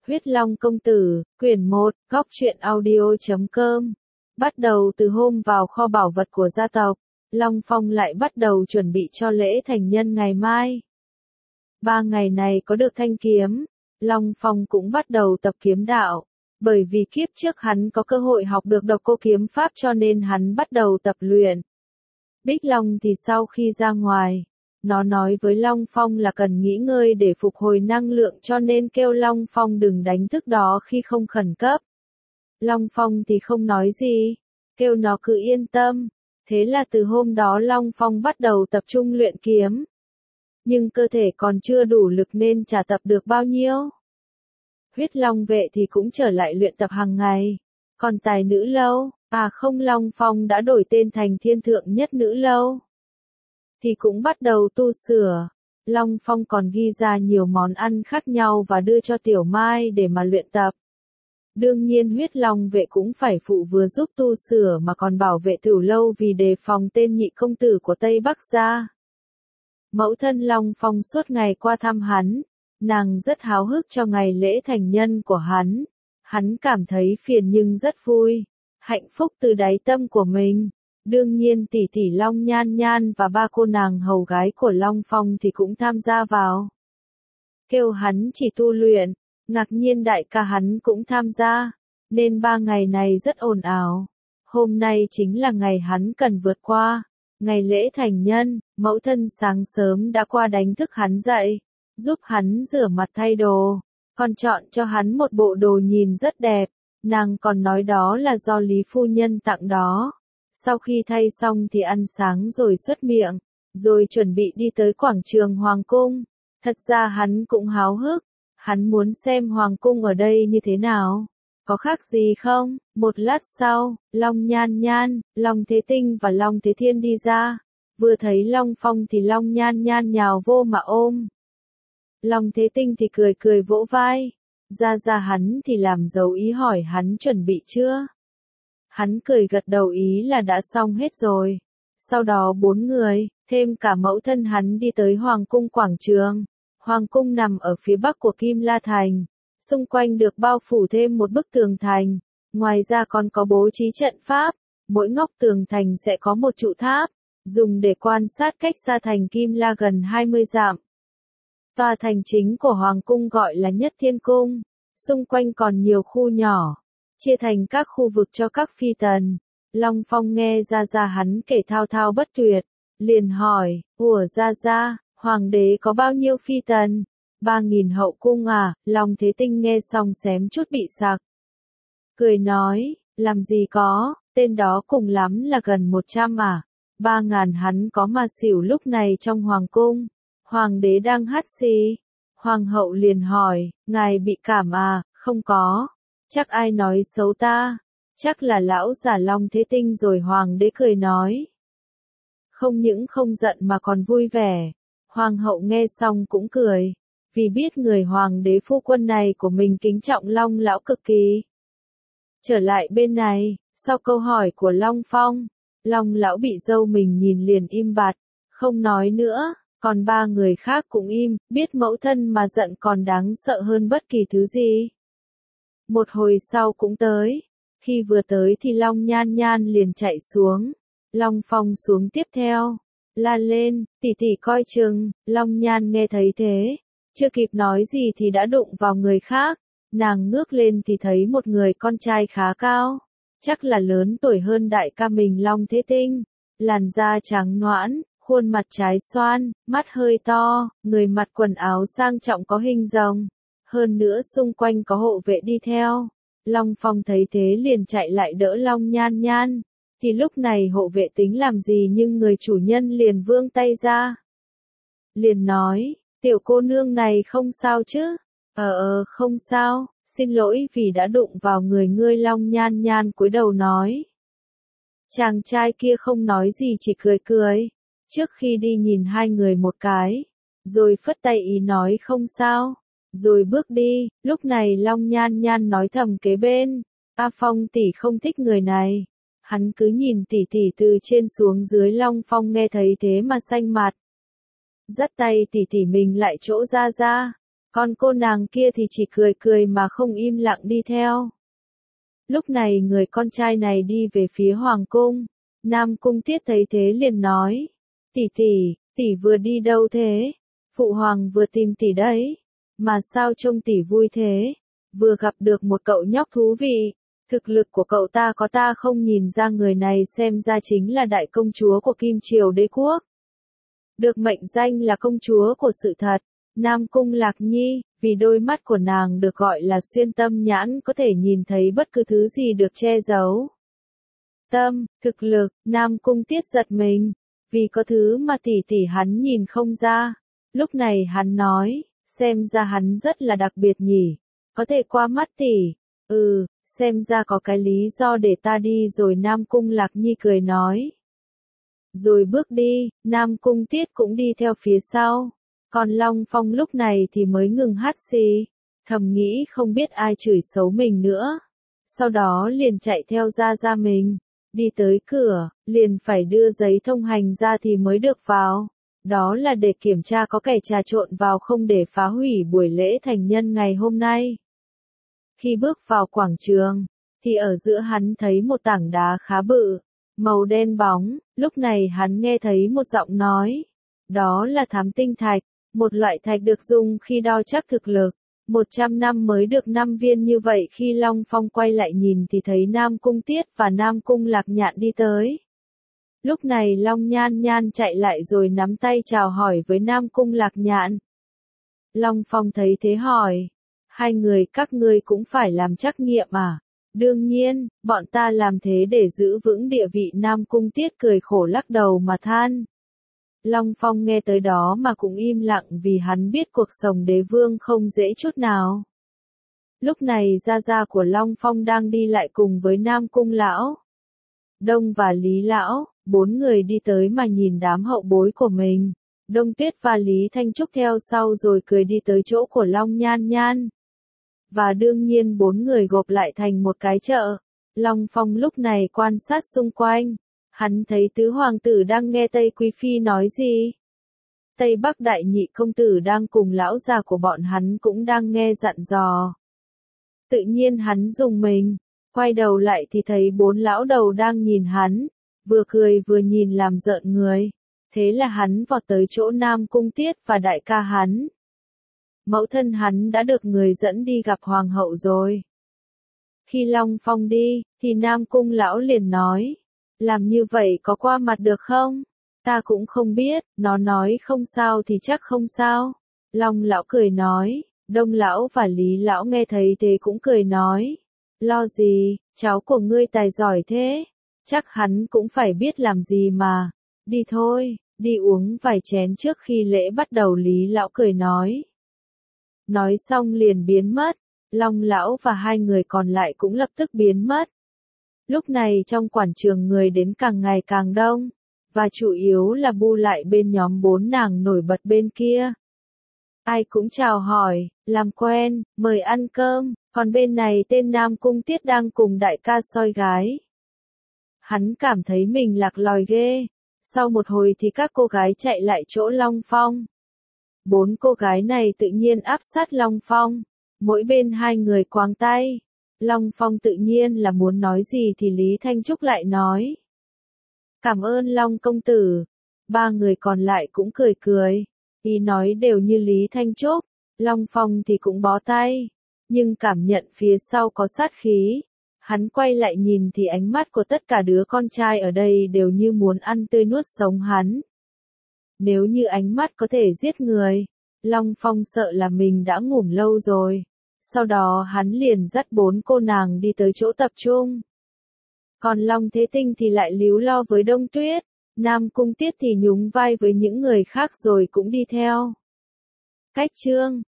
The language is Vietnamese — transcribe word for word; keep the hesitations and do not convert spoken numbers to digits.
Huyết Long Công Tử, quyển một, góc truyện audio.com. Bắt đầu từ hôm vào kho bảo vật của gia tộc, Long Phong lại bắt đầu chuẩn bị cho lễ thành nhân ngày mai. Ba ngày này có được thanh kiếm, Long Phong cũng bắt đầu tập kiếm đạo. Bởi vì kiếp trước hắn có cơ hội học được độc cô kiếm pháp cho nên hắn bắt đầu tập luyện. Bích Long thì sau khi ra ngoài, nó nói với Long Phong là cần nghỉ ngơi để phục hồi năng lượng cho nên kêu Long Phong đừng đánh thức đó khi không khẩn cấp. Long Phong thì không nói gì, kêu nó cứ yên tâm. Thế là từ hôm đó Long Phong bắt đầu tập trung luyện kiếm. Nhưng cơ thể còn chưa đủ lực nên chả tập được bao nhiêu. Huyết Long vệ thì cũng trở lại luyện tập hàng ngày. Còn tài nữ lâu, à không Long Phong đã đổi tên thành Thiên Thượng Nhất Nữ Lâu. Thì cũng bắt đầu tu sửa. Long Phong còn ghi ra nhiều món ăn khác nhau và đưa cho Tiểu Mai để mà luyện tập. Đương nhiên Huyết Long vệ cũng phải phụ vừa giúp tu sửa mà còn bảo vệ Tửu Lâu vì đề phòng tên nhị công tử của Tây Bắc ra. Mẫu thân Long Phong suốt ngày qua thăm hắn, nàng rất háo hức cho ngày lễ thành nhân của hắn. Hắn cảm thấy phiền nhưng rất vui, hạnh phúc từ đáy tâm của mình. Đương nhiên tỷ tỷ Long Nhan Nhan và ba cô nàng hầu gái của Long Phong thì cũng tham gia vào. Kêu hắn chỉ tu luyện, ngạc nhiên đại ca hắn cũng tham gia, nên ba ngày này rất ồn ào. Hôm nay chính là ngày hắn cần vượt qua, ngày lễ thành nhân. Mẫu thân sáng sớm đã qua đánh thức hắn dậy, giúp hắn rửa mặt thay đồ, còn chọn cho hắn một bộ đồ nhìn rất đẹp, nàng còn nói đó là do Lý phu nhân tặng đó. Sau khi thay xong thì ăn sáng rồi xuất miệng, rồi chuẩn bị đi tới quảng trường Hoàng Cung. Thật ra hắn cũng háo hức, hắn muốn xem Hoàng Cung ở đây như thế nào, có khác gì không? Một lát sau, Long Nhan Nhan, Long Thế Tinh và Long Thế Thiên đi ra, vừa thấy Long Phong thì Long Nhan Nhan nhào vô mà ôm. Long Thế Tinh thì cười cười vỗ vai, ra ra hắn thì làm dấu ý hỏi hắn chuẩn bị chưa? Hắn cười gật đầu ý là đã xong hết rồi. Sau đó bốn người, thêm cả mẫu thân hắn đi tới Hoàng Cung quảng trường. Hoàng Cung nằm ở phía bắc của Kim La Thành, xung quanh được bao phủ thêm một bức tường thành. Ngoài ra còn có bố trí trận pháp, mỗi ngóc tường thành sẽ có một trụ tháp, dùng để quan sát cách xa thành Kim La gần hai mươi dặm. Tòa thành chính của Hoàng Cung gọi là Nhất Thiên Cung, xung quanh còn nhiều khu nhỏ, chia thành các khu vực cho các phi tần. Long Phong nghe ra ra hắn kể thao thao bất tuyệt, liền hỏi, ủa ra ra, hoàng đế có bao nhiêu phi tần? Ba nghìn hậu cung à? Long Thế Tinh nghe xong xém chút bị sặc. Cười nói, làm gì có, tên đó cùng lắm là gần một trăm à? Ba ngàn hắn có mà xỉu lúc này trong hoàng cung. Hoàng đế đang hắt xì. Hoàng hậu liền hỏi, ngài bị cảm à? Không có. Chắc ai nói xấu ta? Chắc là lão già Long Thế Tinh rồi. Hoàng đế cười nói. Không những không giận mà còn vui vẻ. Hoàng hậu nghe xong cũng cười, vì biết người hoàng đế phu quân này của mình kính trọng Long lão cực kỳ. Trở lại bên này, sau câu hỏi của Long Phong, Long lão bị dâu mình nhìn liền im bặt, không nói nữa. Còn ba người khác cũng im, biết mẫu thân mà giận còn đáng sợ hơn bất kỳ thứ gì. Một hồi sau cũng tới, khi vừa tới thì Long Nhan Nhan liền chạy xuống. Long Phong xuống tiếp theo, la lên, tỷ tỷ coi chừng. Long Nhan nghe thấy thế, chưa kịp nói gì thì đã đụng vào người khác. Nàng ngước lên thì thấy một người con trai khá cao, chắc là lớn tuổi hơn đại ca mình Long Thế Tinh, làn da trắng nõn, khuôn mặt trái xoan, mắt hơi to, người mặc quần áo sang trọng có hình rồng. Hơn nữa xung quanh có hộ vệ đi theo. Long Phong thấy thế liền chạy lại đỡ Long Nhan Nhan. Thì lúc này hộ vệ tính làm gì nhưng người chủ nhân liền vươn tay ra. Liền nói, tiểu cô nương này không sao chứ? Ờ ờ không sao, xin lỗi vì đã đụng vào người ngươi. Long Nhan Nhan cúi đầu nói. Chàng trai kia không nói gì chỉ cười cười. Trước khi đi nhìn hai người một cái, rồi phất tay ý nói không sao, rồi bước đi. Lúc này Long Nhan Nhan nói thầm kế bên, A Phong tỷ không thích người này. Hắn cứ nhìn tỷ tỷ từ trên xuống dưới. Long Phong nghe thấy thế mà xanh mặt, dắt tay tỷ tỷ mình lại chỗ ra ra, Còn cô nàng kia thì chỉ cười cười mà không im lặng đi theo. Lúc này người con trai này đi về phía hoàng cung. Nam Cung Tiết thấy thế liền nói. Tỷ tỷ, tỷ vừa đi đâu thế? Phụ hoàng vừa tìm tỷ đấy. Mà sao trông tỷ vui thế? Vừa gặp được một cậu nhóc thú vị. Thực lực của cậu ta có ta không nhìn ra, người này xem ra chính là đại công chúa của Kim Triều Đế Quốc. Được mệnh danh là công chúa của sự thật. Nam Cung Lạc Nhi, vì đôi mắt của nàng được gọi là xuyên tâm nhãn, có thể nhìn thấy bất cứ thứ gì được che giấu. Tâm, thực lực, Nam Cung Tiết giật mình, vì có thứ mà tỷ tỷ hắn nhìn không ra. Lúc này hắn nói, xem ra hắn rất là đặc biệt nhỉ, có thể qua mắt tỷ. Ừ, xem ra có cái lý do để ta đi rồi. Nam Cung Lạc Nhi cười nói. Rồi bước đi, Nam Cung Tiết cũng đi theo phía sau. Còn Long Phong lúc này thì mới ngừng hắt xì, thầm nghĩ không biết ai chửi xấu mình nữa. Sau đó liền chạy theo gia gia mình, đi tới cửa, liền phải đưa giấy thông hành ra thì mới được vào. Đó là để kiểm tra có kẻ trà trộn vào không để phá hủy buổi lễ thành nhân ngày hôm nay. Khi bước vào quảng trường, thì ở giữa hắn thấy một tảng đá khá bự, màu đen bóng. Lúc này hắn nghe thấy một giọng nói. Đó là thám tinh thạch, một loại thạch được dùng khi đo chắc thực lực. một trăm năm mới được năm viên như vậy. Khi Long Phong quay lại nhìn thì thấy Nam Cung Tiết và Nam Cung Lạc Nhạn đi tới. Lúc này Long Nhan Nhan chạy lại rồi nắm tay chào hỏi với Nam Cung Lạc Nhạn. Long Phong thấy thế hỏi. Hai người các ngươi cũng phải làm trắc nghiệm à? Đương nhiên, bọn ta làm thế để giữ vững địa vị. Nam Cung Tiết cười khổ lắc đầu mà than. Long Phong nghe tới đó mà cũng im lặng vì hắn biết cuộc sống đế vương không dễ chút nào. Lúc này gia gia của Long Phong đang đi lại cùng với Nam Cung Lão Đông và Lý Lão, bốn người đi tới mà nhìn đám hậu bối của mình. Đông Tuyết và Lý Thanh Trúc theo sau rồi cười đi tới chỗ của Long Nhan Nhan. Và đương nhiên bốn người gộp lại thành một cái chợ. Long Phong lúc này quan sát xung quanh. Hắn thấy tứ hoàng tử đang nghe Tây Quý Phi nói gì. Tây Bắc đại nhị công tử đang cùng lão già của bọn hắn cũng đang nghe dặn dò. Tự nhiên hắn rùng mình, quay đầu lại thì thấy bốn lão đầu đang nhìn hắn, vừa cười vừa nhìn làm rợn người. Thế là hắn vọt tới chỗ Nam Cung Tiết và đại ca hắn. Mẫu thân hắn đã được người dẫn đi gặp hoàng hậu rồi. Khi Long Phong đi, thì Nam Cung lão liền nói. Làm như vậy có qua mặt được không? Ta cũng không biết, nó nói không sao thì chắc không sao. Long lão cười nói. Đông lão và Lý lão nghe thấy thế cũng cười nói. Lo gì, cháu của ngươi tài giỏi thế. Chắc hắn cũng phải biết làm gì mà. Đi thôi, đi uống vài chén trước khi lễ bắt đầu. Lý lão cười nói. Nói xong liền biến mất. Long lão và hai người còn lại cũng lập tức biến mất. Lúc này trong quảng trường người đến càng ngày càng đông, và chủ yếu là bu lại bên nhóm bốn nàng nổi bật bên kia. Ai cũng chào hỏi, làm quen, mời ăn cơm, còn bên này tên Nam Cung Tiết đang cùng đại ca soi gái. Hắn cảm thấy mình lạc lòi ghê. Sau một hồi thì các cô gái chạy lại chỗ Long Phong. Bốn cô gái này tự nhiên áp sát Long Phong, mỗi bên hai người quàng tay. Long Phong tự nhiên là muốn nói gì thì Lý Thanh Trúc lại nói. Cảm ơn Long công tử. Ba người còn lại cũng cười cười. Ý nói đều như Lý Thanh Trúc. Long Phong thì cũng bó tay. Nhưng cảm nhận phía sau có sát khí. Hắn quay lại nhìn thì ánh mắt của tất cả đứa con trai ở đây đều như muốn ăn tươi nuốt sống hắn. Nếu như ánh mắt có thể giết người, Long Phong sợ là mình đã ngủm lâu rồi. Sau đó hắn liền dắt bốn cô nàng đi tới chỗ tập trung. Còn Long Thế Tinh thì lại líu lo với Đông Tuyết. Nam Cung Tiết thì nhún vai với những người khác rồi cũng đi theo. Cách chương